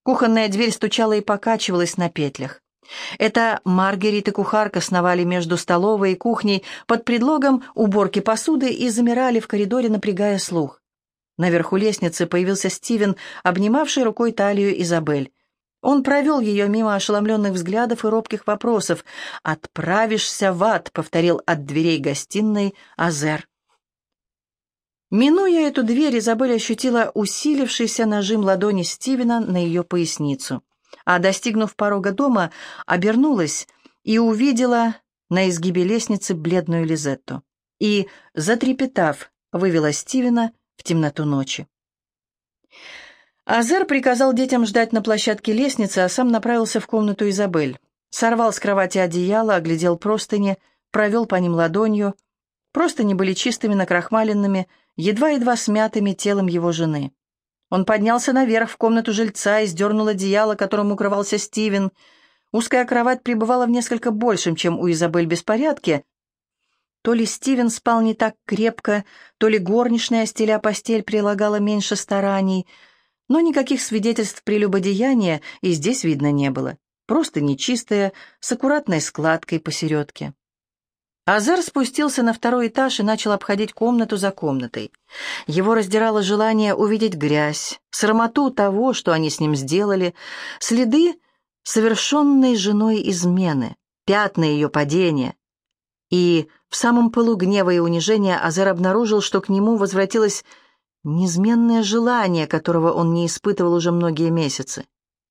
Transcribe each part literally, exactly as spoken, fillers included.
Кухонная дверь стучала и покачивалась на петлях. Это Маргарит и кухарка сновали между столовой и кухней под предлогом уборки посуды и замирали в коридоре, напрягая слух. Наверху лестницы появился Стивен, обнимавший рукой талию Изабель. Он провел ее мимо ошеломленных взглядов и робких вопросов. «Отправишься в ад», — повторил от дверей гостиной Азер. Минуя эту дверь, Изабель ощутила усилившийся нажим ладони Стивена на ее поясницу, а, достигнув порога дома, обернулась и увидела на изгибе лестницы бледную Лизетту и, затрепетав, вывела Стивена в темноту ночи. Азер приказал детям ждать на площадке лестницы, а сам направился в комнату Изабель. Сорвал с кровати одеяло, оглядел простыни, провел по ним ладонью. Простыни были чистыми, накрахмаленными, едва-едва смятыми телом его жены. Он поднялся наверх в комнату жильца и сдернул одеяло, которым укрывался Стивен. Узкая кровать пребывала в несколько большем, чем у Изабель, беспорядке. То ли Стивен спал не так крепко, то ли горничная, стеля постель, прилагала меньше стараний, но никаких свидетельств прелюбодеяния и здесь видно не было. Просто нечистая, с аккуратной складкой посередке. Азер спустился на второй этаж и начал обходить комнату за комнатой. Его раздирало желание увидеть грязь, срамоту того, что они с ним сделали, следы совершенной женой измены, пятна ее падения. И в самом пылу гнева и унижения Азер обнаружил, что к нему возвратилось неизменное желание, которого он не испытывал уже многие месяцы.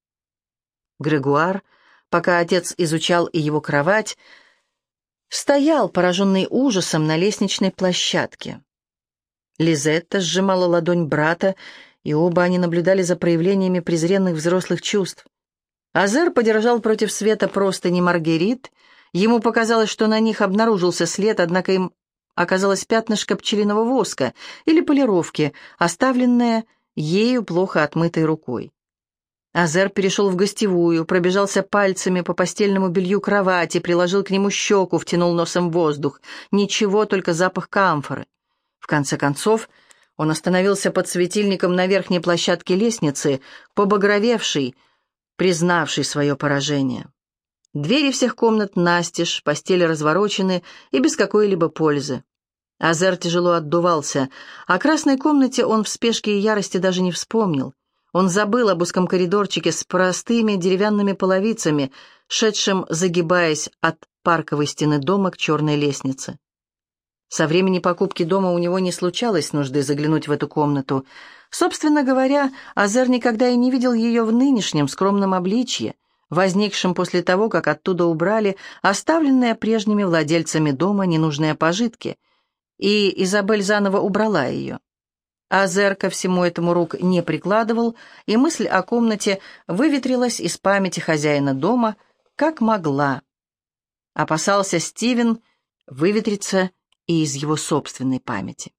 Грегуар, пока отец изучал и его кровать, стоял, пораженный ужасом, на лестничной площадке. Лизетта сжимала ладонь брата, и оба они наблюдали за проявлениями презренных взрослых чувств. Азер подержал против света простыни Маргарит. Ему показалось, что на них обнаружился след, однако им оказалось пятнышко пчелиного воска или полировки, оставленное ею плохо отмытой рукой. Азер перешел в гостевую, пробежался пальцами по постельному белью кровати, приложил к нему щеку, втянул носом воздух. Ничего, только запах камфоры. В конце концов, он остановился под светильником на верхней площадке лестницы, побагровевший, признавший свое поражение. Двери всех комнат настежь, постели разворочены и без какой-либо пользы. Азер тяжело отдувался. О красной комнате он в спешке и ярости даже не вспомнил. Он забыл об узком коридорчике с простыми деревянными половицами, шедшим, загибаясь от парковой стены дома к черной лестнице. Со времени покупки дома у него не случалось нужды заглянуть в эту комнату. Собственно говоря, Азер никогда и не видел ее в нынешнем скромном обличье, возникшем после того, как оттуда убрали оставленные прежними владельцами дома ненужные пожитки, и Изабель заново убрала ее. Азер ко всему этому рук не прикладывал, и мысль о комнате выветрилась из памяти хозяина дома, как могла. Опасался Стивен выветриться и из его собственной памяти.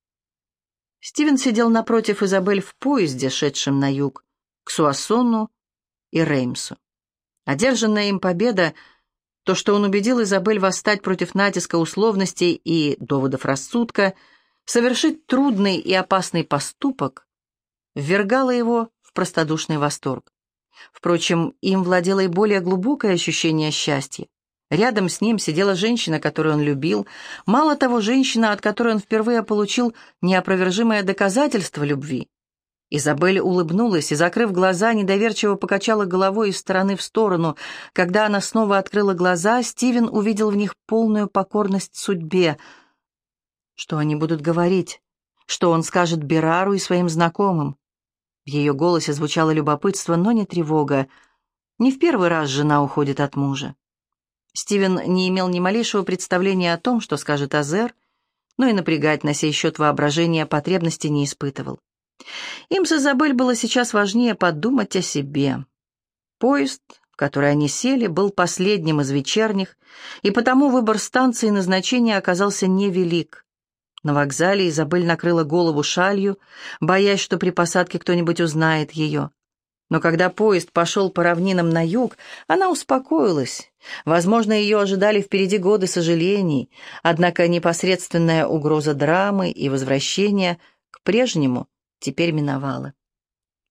Стивен сидел напротив Изабель в поезде, шедшем на юг, к Суассону и Реймсу. Одержанная им победа, то, что он убедил Изабель восстать против натиска условностей и доводов рассудка, совершить трудный и опасный поступок, ввергало его в простодушный восторг. Впрочем, им владело и более глубокое ощущение счастья. Рядом с ним сидела женщина, которую он любил, мало того, женщина, от которой он впервые получил неопровержимое доказательство любви. Изабель улыбнулась и, закрыв глаза, недоверчиво покачала головой из стороны в сторону. Когда она снова открыла глаза, Стивен увидел в них полную покорность судьбе. Что они будут говорить? Что он скажет Берару и своим знакомым? В ее голосе звучало любопытство, но не тревога. Не в первый раз жена уходит от мужа. Стивен не имел ни малейшего представления о том, что скажет Азер, но и напрягать на сей счет воображения потребности не испытывал. Им с Изабель было сейчас важнее подумать о себе. Поезд, в который они сели, был последним из вечерних, и потому выбор станции и назначения оказался невелик. На вокзале Изабель накрыла голову шалью, боясь, что при посадке кто-нибудь узнает ее. Но когда поезд пошел по равнинам на юг, она успокоилась. Возможно, ее ожидали впереди годы сожалений, однако непосредственная угроза драмы и возвращения к прежнему теперь миновала.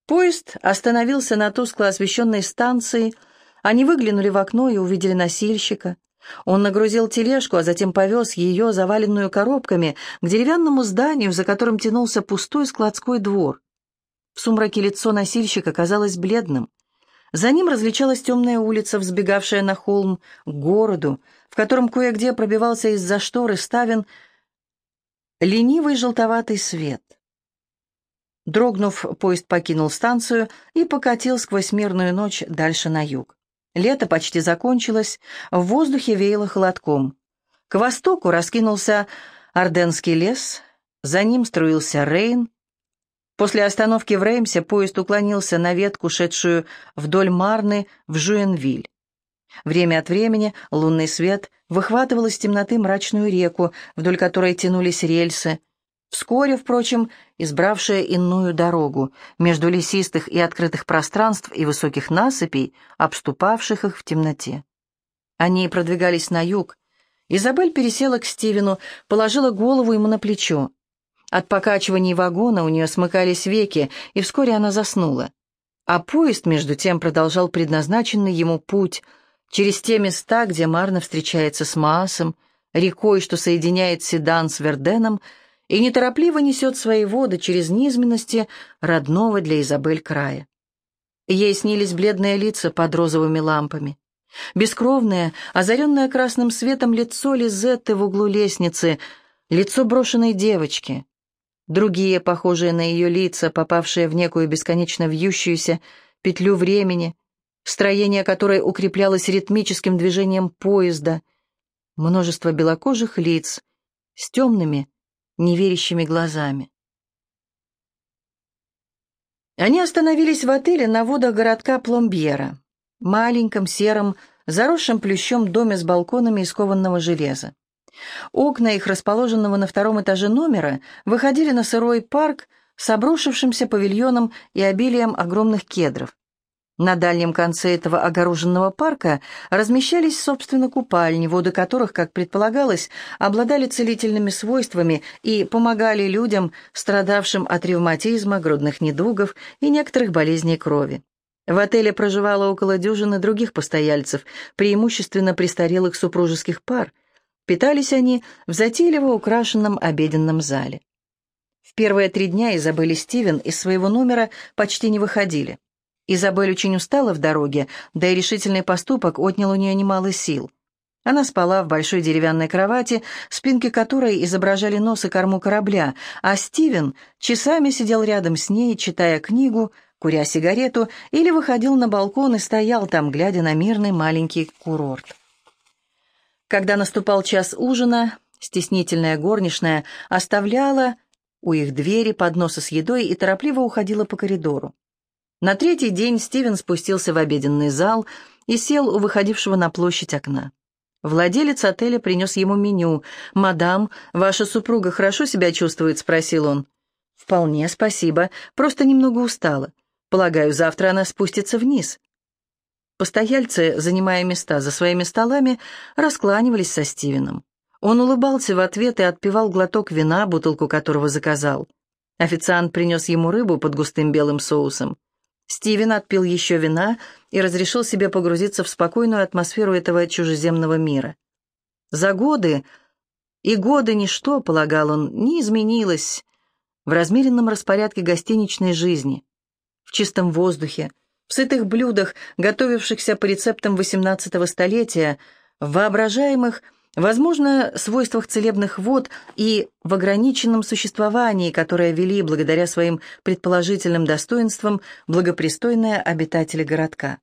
Поезд остановился на тускло освещенной станции. Они выглянули в окно и увидели носильщика. Он нагрузил тележку, а затем повез ее, заваленную коробками, к деревянному зданию, за которым тянулся пустой складской двор. В сумраке лицо носильщика казалось бледным. За ним различалась темная улица, взбегавшая на холм, к городу, в котором кое-где пробивался из-за шторы ставен ленивый желтоватый свет. Дрогнув, поезд покинул станцию и покатил сквозь мирную ночь дальше на юг. Лето почти закончилось, в воздухе веяло холодком. К востоку раскинулся Арденский лес, за ним струился Рейн. После остановки в Реймсе поезд уклонился на ветку, шедшую вдоль Марны в Жуэнвиль. Время от времени лунный свет выхватывал из темноты мрачную реку, вдоль которой тянулись рельсы, вскоре, впрочем, избравшая иную дорогу между лесистых и открытых пространств и высоких насыпей, обступавших их в темноте. Они продвигались на юг. Изабель пересела к Стивену, положила голову ему на плечо. От покачиваний вагона у нее смыкались веки, и вскоре она заснула. А поезд, между тем, продолжал предназначенный ему путь через те места, где Марна встречается с Маасом, рекой, что соединяет Седан с Верденом, и неторопливо несет свои воды через низменности родного для Изабель края. Ей снились бледные лица под розовыми лампами. Бескровное, озаренное красным светом лицо Лизетты в углу лестницы, лицо брошенной девочки. Другие, похожие на ее лица, попавшие в некую бесконечно вьющуюся петлю времени, строение которой укреплялось ритмическим движением поезда. Множество белокожих лиц с темными, неверящими глазами. Они остановились в отеле на водах городка Пломбьера, маленьком, сером, заросшем плющом доме с балконами из кованого железа. Окна их, расположенного на втором этаже номера, выходили на сырой парк с обрушившимся павильоном и обилием огромных кедров. На дальнем конце этого огороженного парка размещались, собственно, купальни, воды которых, как предполагалось, обладали целительными свойствами и помогали людям, страдавшим от ревматизма, грудных недугов и некоторых болезней крови. В отеле проживало около дюжины других постояльцев, преимущественно престарелых супружеских пар. Питались они в затейливо украшенном обеденном зале. В первые три дня Изабель и Стивен из своего номера почти не выходили. Изабель очень устала в дороге, да и решительный поступок отнял у нее немало сил. Она спала в большой деревянной кровати, спинки которой изображали нос и корму корабля, а Стивен часами сидел рядом с ней, читая книгу, куря сигарету, или выходил на балкон и стоял там, глядя на мирный маленький курорт. Когда наступал час ужина, стеснительная горничная оставляла у их двери подносы с едой и торопливо уходила по коридору. На третий день Стивен спустился в обеденный зал и сел у выходившего на площадь окна. Владелец отеля принес ему меню. «Мадам, ваша супруга хорошо себя чувствует?» — спросил он. «Вполне, спасибо. Просто немного устала. Полагаю, завтра она спустится вниз». Постояльцы, занимая места за своими столами, раскланивались со Стивеном. Он улыбался в ответ и отпивал глоток вина, бутылку которого заказал. Официант принес ему рыбу под густым белым соусом. Стивен отпил еще вина и разрешил себе погрузиться в спокойную атмосферу этого чужеземного мира. За годы и годы ничто, полагал он, не изменилось в размеренном распорядке гостиничной жизни, в чистом воздухе, в сытых блюдах, готовившихся по рецептам восемнадцатого столетия, в воображаемых, возможно, свойствах целебных вод и в ограниченном существовании, которое вели, благодаря своим предположительным достоинствам, благопристойные обитатели городка.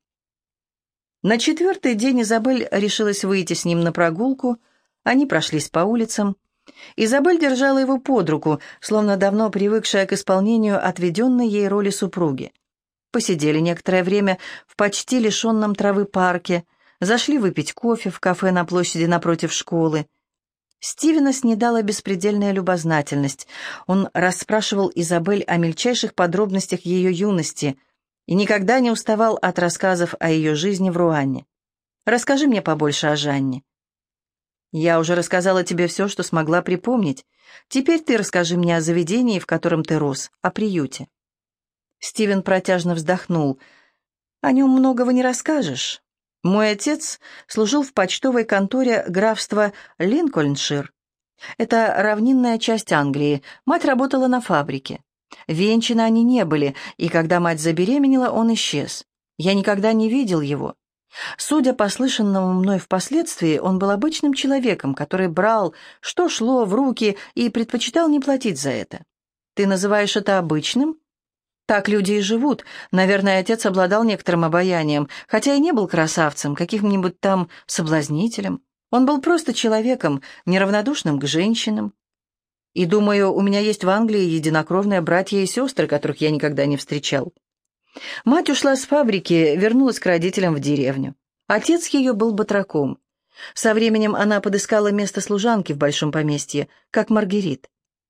На четвертый день Изабель решилась выйти с ним на прогулку. Они прошлись по улицам. Изабель держала его под руку, словно давно привыкшая к исполнению отведенной ей роли супруги. Посидели некоторое время в почти лишенном травы парке, зашли выпить кофе в кафе на площади напротив школы. Стивена снедала беспредельная любознательность. Он расспрашивал Изабель о мельчайших подробностях ее юности и никогда не уставал от рассказов о ее жизни в Руанне. «Расскажи мне побольше о Жанне». «Я уже рассказала тебе все, что смогла припомнить. Теперь ты расскажи мне о заведении, в котором ты рос, о приюте». Стивен протяжно вздохнул. «О нем многого не расскажешь. Мой отец служил в почтовой конторе графства Линкольншир. Это равнинная часть Англии. Мать работала на фабрике. Венчаны они не были, и когда мать забеременела, он исчез. Я никогда не видел его. Судя по слышанному мной впоследствии, он был обычным человеком, который брал, что шло в руки, и предпочитал не платить за это. Ты называешь это обычным? Так люди и живут. Наверное, отец обладал некоторым обаянием, хотя и не был красавцем, каким-нибудь там соблазнителем. Он был просто человеком, неравнодушным к женщинам. И, думаю, у меня есть в Англии единокровные братья и сестры, которых я никогда не встречал. Мать ушла с фабрики, вернулась к родителям в деревню. Отец ее был батраком. Со временем она подыскала место служанки в большом поместье, как Маргерит.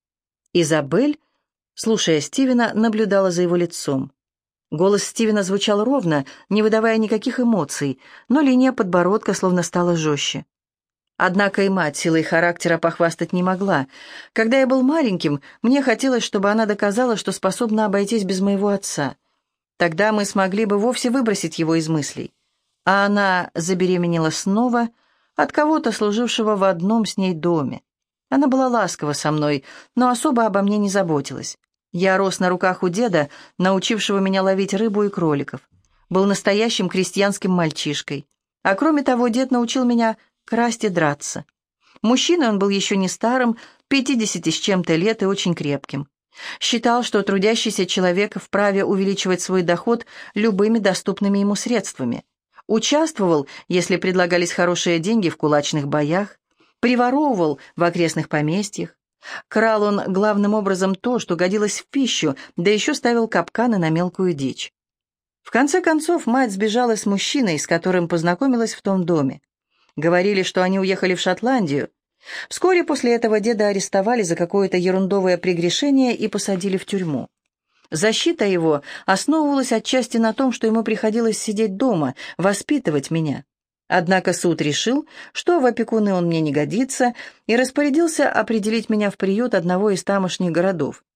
Изабель, слушая Стивена, наблюдала за его лицом. Голос Стивена звучал ровно, не выдавая никаких эмоций, но линия подбородка словно стала жестче. Однако и мать силой характера похвастать не могла. Когда я был маленьким, мне хотелось, чтобы она доказала, что способна обойтись без моего отца. Тогда мы смогли бы вовсе выбросить его из мыслей. А она забеременела снова от кого-то, служившего в одном с ней доме. Она была ласкова со мной, но особо обо мне не заботилась. Я рос на руках у деда, научившего меня ловить рыбу и кроликов. Был настоящим крестьянским мальчишкой. А кроме того, дед научил меня красть и драться. Мужчиной он был еще не старым, пятидесяти с чем-то лет и очень крепким. Считал, что трудящийся человек вправе увеличивать свой доход любыми доступными ему средствами. Участвовал, если предлагались хорошие деньги, в кулачных боях, приворовывал в окрестных поместьях. Крал он главным образом то, что годилось в пищу, да еще ставил капканы на мелкую дичь. В конце концов, мать сбежала с мужчиной, с которым познакомилась в том доме. Говорили, что они уехали в Шотландию. Вскоре после этого деда арестовали за какое-то ерундовое прегрешение и посадили в тюрьму. Защита его основывалась отчасти на том, что ему приходилось сидеть дома, воспитывать меня. Однако суд решил, что в опекуны он мне не годится, и распорядился определить меня в приют одного из тамошних городов.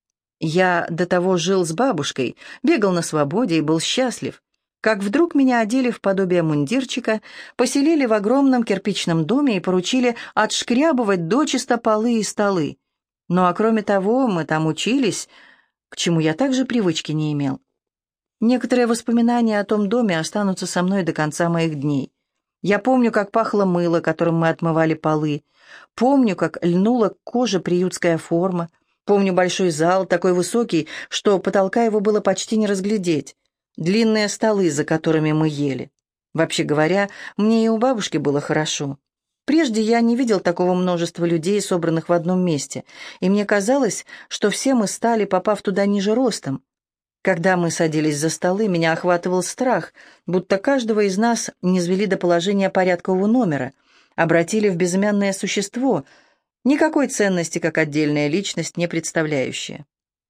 Я до того жил с бабушкой, бегал на свободе и был счастлив. Как вдруг меня одели в подобие мундирчика, поселили в огромном кирпичном доме и поручили отшкрябывать дочисто полы и столы. Ну а кроме того, мы там учились, к чему я также привычки не имел. Некоторые воспоминания о том доме останутся со мной до конца моих дней. Я помню, как пахло мыло, которым мы отмывали полы. Помню, как льнула к коже приютская форма. Помню большой зал, такой высокий, что потолка его было почти не разглядеть. Длинные столы, за которыми мы ели. Вообще говоря, мне и у бабушки было хорошо. Прежде я не видел такого множества людей, собранных в одном месте, и мне казалось, что все мы стали, попав туда ниже ростом. Когда мы садились за столы, меня охватывал страх, будто каждого из нас низвели до положения порядкового номера, обратили в безымянное существо, никакой ценности, как отдельная личность, не представляющая.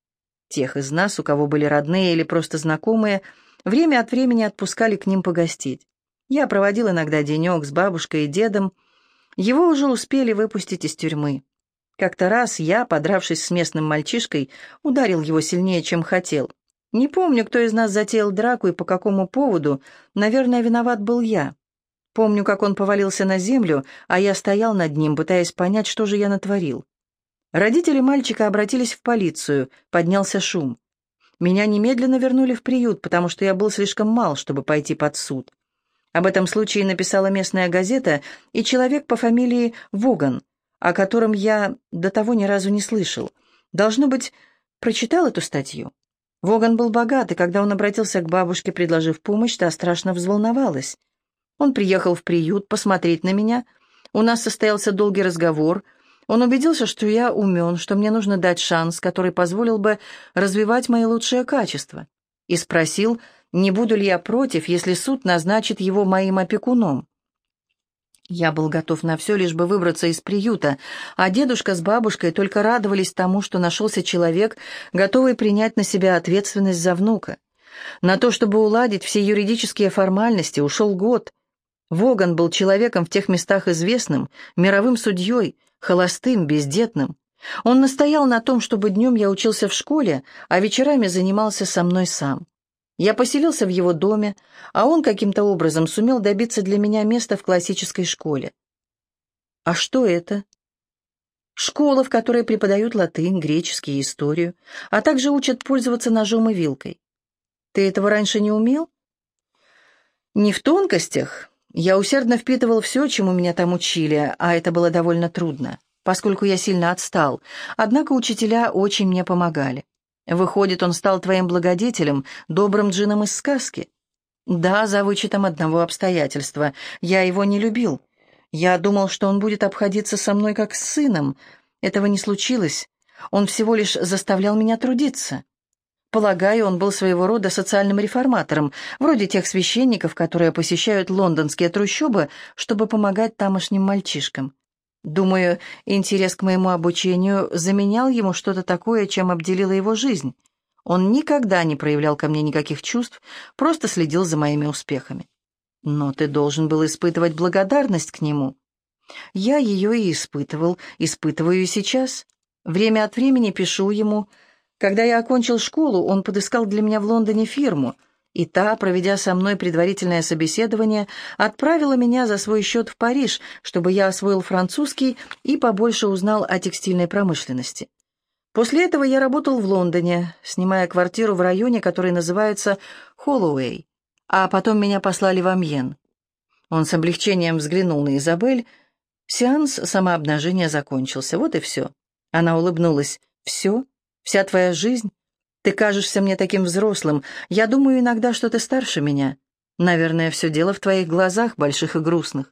Тех из нас, у кого были родные или просто знакомые, время от времени отпускали к ним погостить. Я проводил иногда денек с бабушкой и дедом. Его уже успели выпустить из тюрьмы. Как-то раз я, подравшись с местным мальчишкой, ударил его сильнее, чем хотел. Не помню, кто из нас затеял драку и по какому поводу. Наверное, виноват был я. Помню, как он повалился на землю, а я стоял над ним, пытаясь понять, что же я натворил. Родители мальчика обратились в полицию, поднялся шум. Меня немедленно вернули в приют, потому что я был слишком мал, чтобы пойти под суд. Об этом случае написала местная газета и человек по фамилии Воган, о котором я до того ни разу не слышал. Должно быть, прочитал эту статью. Воган был богат, и когда он обратился к бабушке, предложив помощь, та страшно взволновалась. Он приехал в приют посмотреть на меня. У нас состоялся долгий разговор. Он убедился, что я умен, что мне нужно дать шанс, который позволил бы развивать мои лучшие качества. И спросил, не буду ли я против, если суд назначит его моим опекуном. Я был готов на все, лишь бы выбраться из приюта, а дедушка с бабушкой только радовались тому, что нашелся человек, готовый принять на себя ответственность за внука. На то, чтобы уладить все юридические формальности, ушел год. Воган был человеком в тех местах известным, мировым судьей, холостым, бездетным. Он настоял на том, чтобы днем я учился в школе, а вечерами занимался со мной сам. Я поселился в его доме, а он каким-то образом сумел добиться для меня места в классической школе. А что это? Школа, в которой преподают латынь, греческий и историю, а также учат пользоваться ножом и вилкой. Ты этого раньше не умел? Не в тонкостях. Я усердно впитывал все, чему меня там учили, а это было довольно трудно, поскольку я сильно отстал. Однако учителя очень мне помогали. Выходит, он стал твоим благодетелем, добрым джином из сказки? Да, за вычетом одного обстоятельства. Я его не любил. Я думал, что он будет обходиться со мной как с сыном. Этого не случилось. Он всего лишь заставлял меня трудиться. Полагаю, он был своего рода социальным реформатором, вроде тех священников, которые посещают лондонские трущобы, чтобы помогать тамошним мальчишкам. Думаю, интерес к моему обучению заменял ему что-то такое, чем обделила его жизнь. Он никогда не проявлял ко мне никаких чувств, просто следил за моими успехами. Но ты должен был испытывать благодарность к нему. Я ее и испытывал, испытываю и сейчас. Время от времени пишу ему. Когда я окончил школу, он подыскал для меня в Лондоне фирму, и та, проведя со мной предварительное собеседование, отправила меня за свой счет в Париж, чтобы я освоил французский и побольше узнал о текстильной промышленности. После этого я работал в Лондоне, снимая квартиру в районе, который называется Холлоуэй, а потом меня послали в Амьен. Он с облегчением взглянул на Изабель. Сеанс самообнажения закончился, вот и все. Она улыбнулась. «Все? Вся твоя жизнь? Ты кажешься мне таким взрослым. Я думаю иногда, что ты старше меня. Наверное, все дело в твоих глазах, больших и грустных».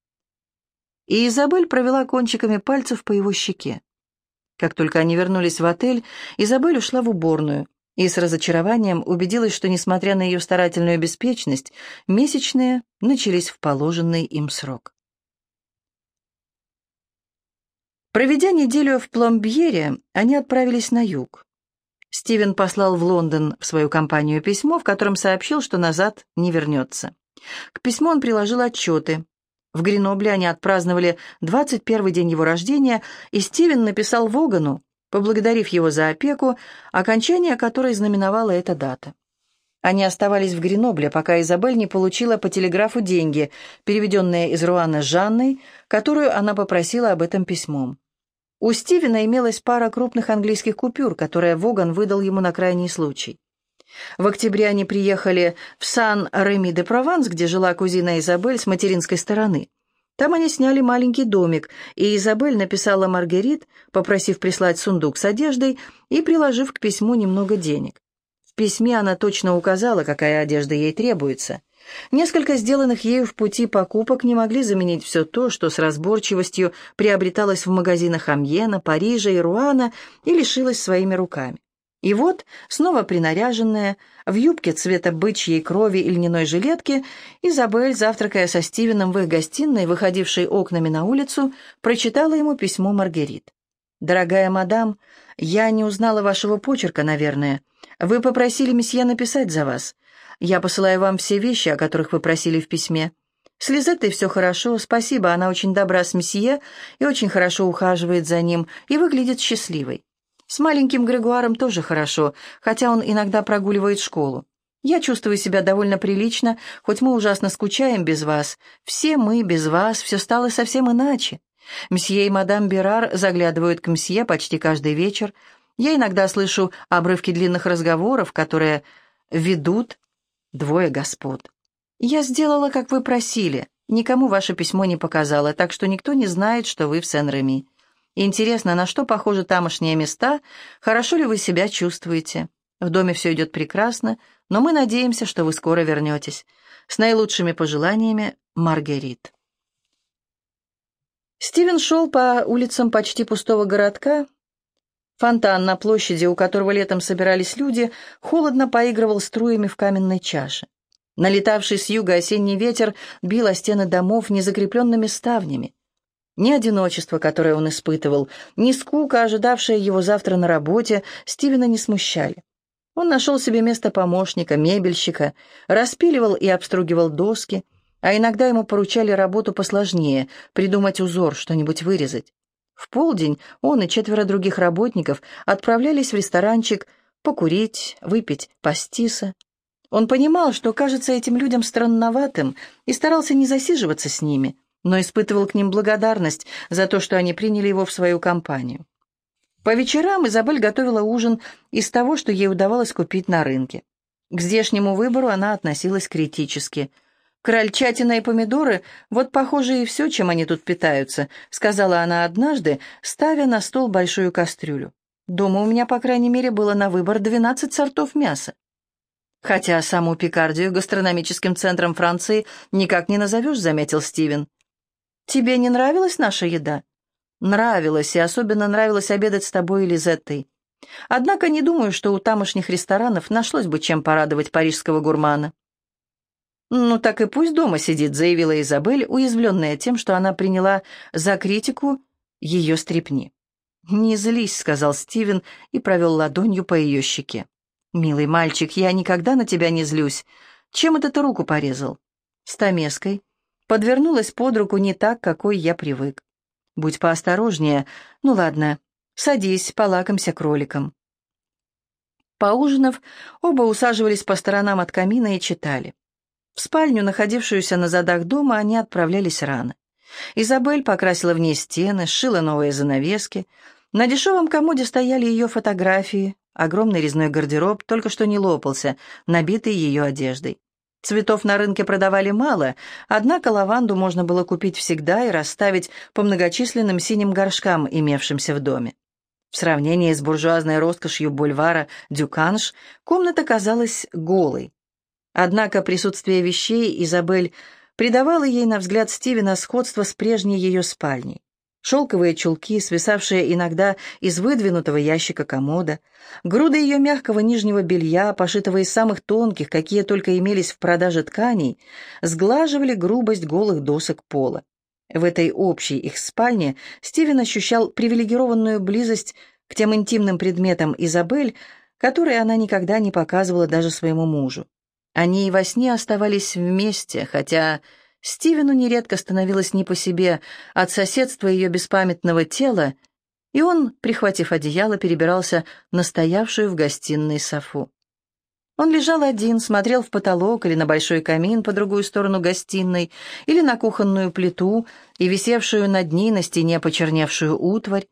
И Изабель провела кончиками пальцев по его щеке. Как только они вернулись в отель, Изабель ушла в уборную и с разочарованием убедилась, что, несмотря на ее старательную беспечность, месячные начались в положенный им срок. Проведя неделю в Пломбьере, они отправились на юг. Стивен послал в Лондон в свою компанию письмо, в котором сообщил, что назад не вернется. К письму он приложил отчеты. В Гренобле они отпраздновали двадцать первый день его рождения, и Стивен написал Вогану, поблагодарив его за опеку, окончание которой знаменовала эта дата. Они оставались в Гренобле, пока Изабель не получила по телеграфу деньги, переведенные из Руана Жанной, которую она попросила об этом письмом. У Стивена имелась пара крупных английских купюр, которые Воган выдал ему на крайний случай. В октябре они приехали в Сан-Реми-де-Прованс, где жила кузина Изабель с материнской стороны. Там они сняли маленький домик, и Изабель написала Маргерит, попросив прислать сундук с одеждой и приложив к письму немного денег. В письме она точно указала, какая одежда ей требуется. Несколько сделанных ею в пути покупок не могли заменить все то, что с разборчивостью приобреталось в магазинах Амьена, Парижа и Руана и лишилось своими руками. И вот, снова принаряженная, в юбке цвета бычьей крови и льняной жилетке, Изабель, завтракая со Стивеном в их гостиной, выходившей окнами на улицу, прочитала ему письмо Маргерит. «Дорогая мадам, я не узнала вашего почерка, наверное. Вы попросили месье написать за вас. Я посылаю вам все вещи, о которых вы просили в письме. С Лизеттой все хорошо, спасибо, она очень добра с месье и очень хорошо ухаживает за ним и выглядит счастливой. С маленьким Грегуаром тоже хорошо, хотя он иногда прогуливает школу. Я чувствую себя довольно прилично, хоть мы ужасно скучаем без вас. Все мы без вас, все стало совсем иначе. Мсье и мадам Берар заглядывают к мсье почти каждый вечер. Я иногда слышу обрывки длинных разговоров, которые ведут двое господ. Я сделала, как вы просили. Никому ваше письмо не показала, так что никто не знает, что вы в Сен-Реми. Интересно, на что похожи тамошние места, хорошо ли вы себя чувствуете? В доме все идет прекрасно, но мы надеемся, что вы скоро вернетесь. С наилучшими пожеланиями, Маргерит». Стивен шел по улицам почти пустого городка. Фонтан на площади, у которого летом собирались люди, холодно поигрывал струями в каменной чаше. Налетавший с юга осенний ветер бил о стены домов незакрепленными ставнями. Ни одиночество, которое он испытывал, ни скука, ожидавшая его завтра на работе, Стивена не смущали. Он нашел себе место помощника, мебельщика, распиливал и обстругивал доски, а иногда ему поручали работу посложнее — придумать узор, что-нибудь вырезать. В полдень он и четверо других работников отправлялись в ресторанчик покурить, выпить пастиса. Он понимал, что кажется этим людям странноватым, и старался не засиживаться с ними, но испытывал к ним благодарность за то, что они приняли его в свою компанию. По вечерам Изабель готовила ужин из того, что ей удавалось купить на рынке. К здешнему выбору она относилась критически. «Крольчатина и помидоры — вот, похоже, и все, чем они тут питаются», — сказала она однажды, ставя на стол большую кастрюлю. «Дома у меня, по крайней мере, было на выбор двенадцать сортов мяса». «Хотя саму Пикардию гастрономическим центром Франции никак не назовешь», — заметил Стивен. «Тебе не нравилась наша еда?» «Нравилось, и особенно нравилось обедать с тобой и Лизеттой. Однако не думаю, что у тамошних ресторанов нашлось бы чем порадовать парижского гурмана». «Ну так и пусть дома сидит», — заявила Изабель, уязвленная тем, что она приняла за критику ее стряпни. «Не злись», — сказал Стивен и провел ладонью по ее щеке. «Милый мальчик, я никогда на тебя не злюсь. Чем это ты руку порезал?» «Стамеской. Подвернулась под руку не так, какой я привык. Будь поосторожнее. Ну ладно, садись, полакомься кроликом». Поужинав, оба усаживались по сторонам от камина и читали. В спальню, находившуюся на задах дома, они отправлялись рано. Изабель покрасила в ней стены, сшила новые занавески. На дешевом комоде стояли ее фотографии. Огромный резной гардероб только что не лопался, набитый ее одеждой. Цветов на рынке продавали мало, однако лаванду можно было купить всегда и расставить по многочисленным синим горшкам, имевшимся в доме. В сравнении с буржуазной роскошью бульвара Дюканш комната казалась голой. Однако присутствие вещей Изабель придавало ей, на взгляд Стивена, сходство с прежней ее спальней. Шелковые чулки, свисавшие иногда из выдвинутого ящика комода, груды ее мягкого нижнего белья, пошитого из самых тонких, какие только имелись в продаже тканей, сглаживали грубость голых досок пола. В этой общей их спальне Стивен ощущал привилегированную близость к тем интимным предметам Изабель, которые она никогда не показывала даже своему мужу. Они и во сне оставались вместе, хотя Стивену нередко становилось не по себе от соседства ее беспамятного тела, и он, прихватив одеяло, перебирался на стоявшую в гостиной софу. Он лежал один, смотрел в потолок или на большой камин по другую сторону гостиной, или на кухонную плиту и висевшую над ней на стене почерневшую утварь.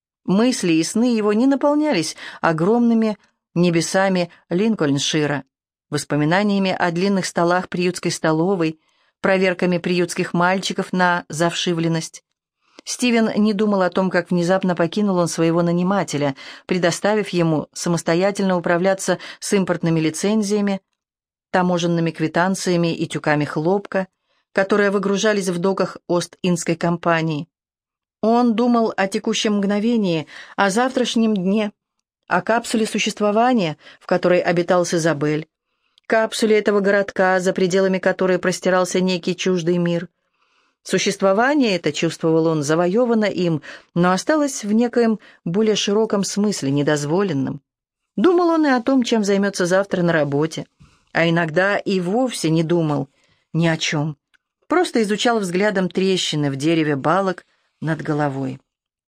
Мысли и сны его не наполнялись огромными небесами Линкольншира, воспоминаниями о длинных столах приютской столовой, проверками приютских мальчиков на завшивленность. Стивен не думал о том, как внезапно покинул он своего нанимателя, предоставив ему самостоятельно управляться с импортными лицензиями, таможенными квитанциями и тюками хлопка, которые выгружались в доках Ост-Индской компании. Он думал о текущем мгновении, о завтрашнем дне, о капсуле существования, в которой обитал с Изабель, капсуле этого городка, за пределами которой простирался некий чуждый мир. Существование это, чувствовал он, завоевано им, но осталось в некоем более широком смысле, недозволенном. Думал он и о том, чем займется завтра на работе, а иногда и вовсе не думал ни о чем, просто изучал взглядом трещины в дереве балок над головой.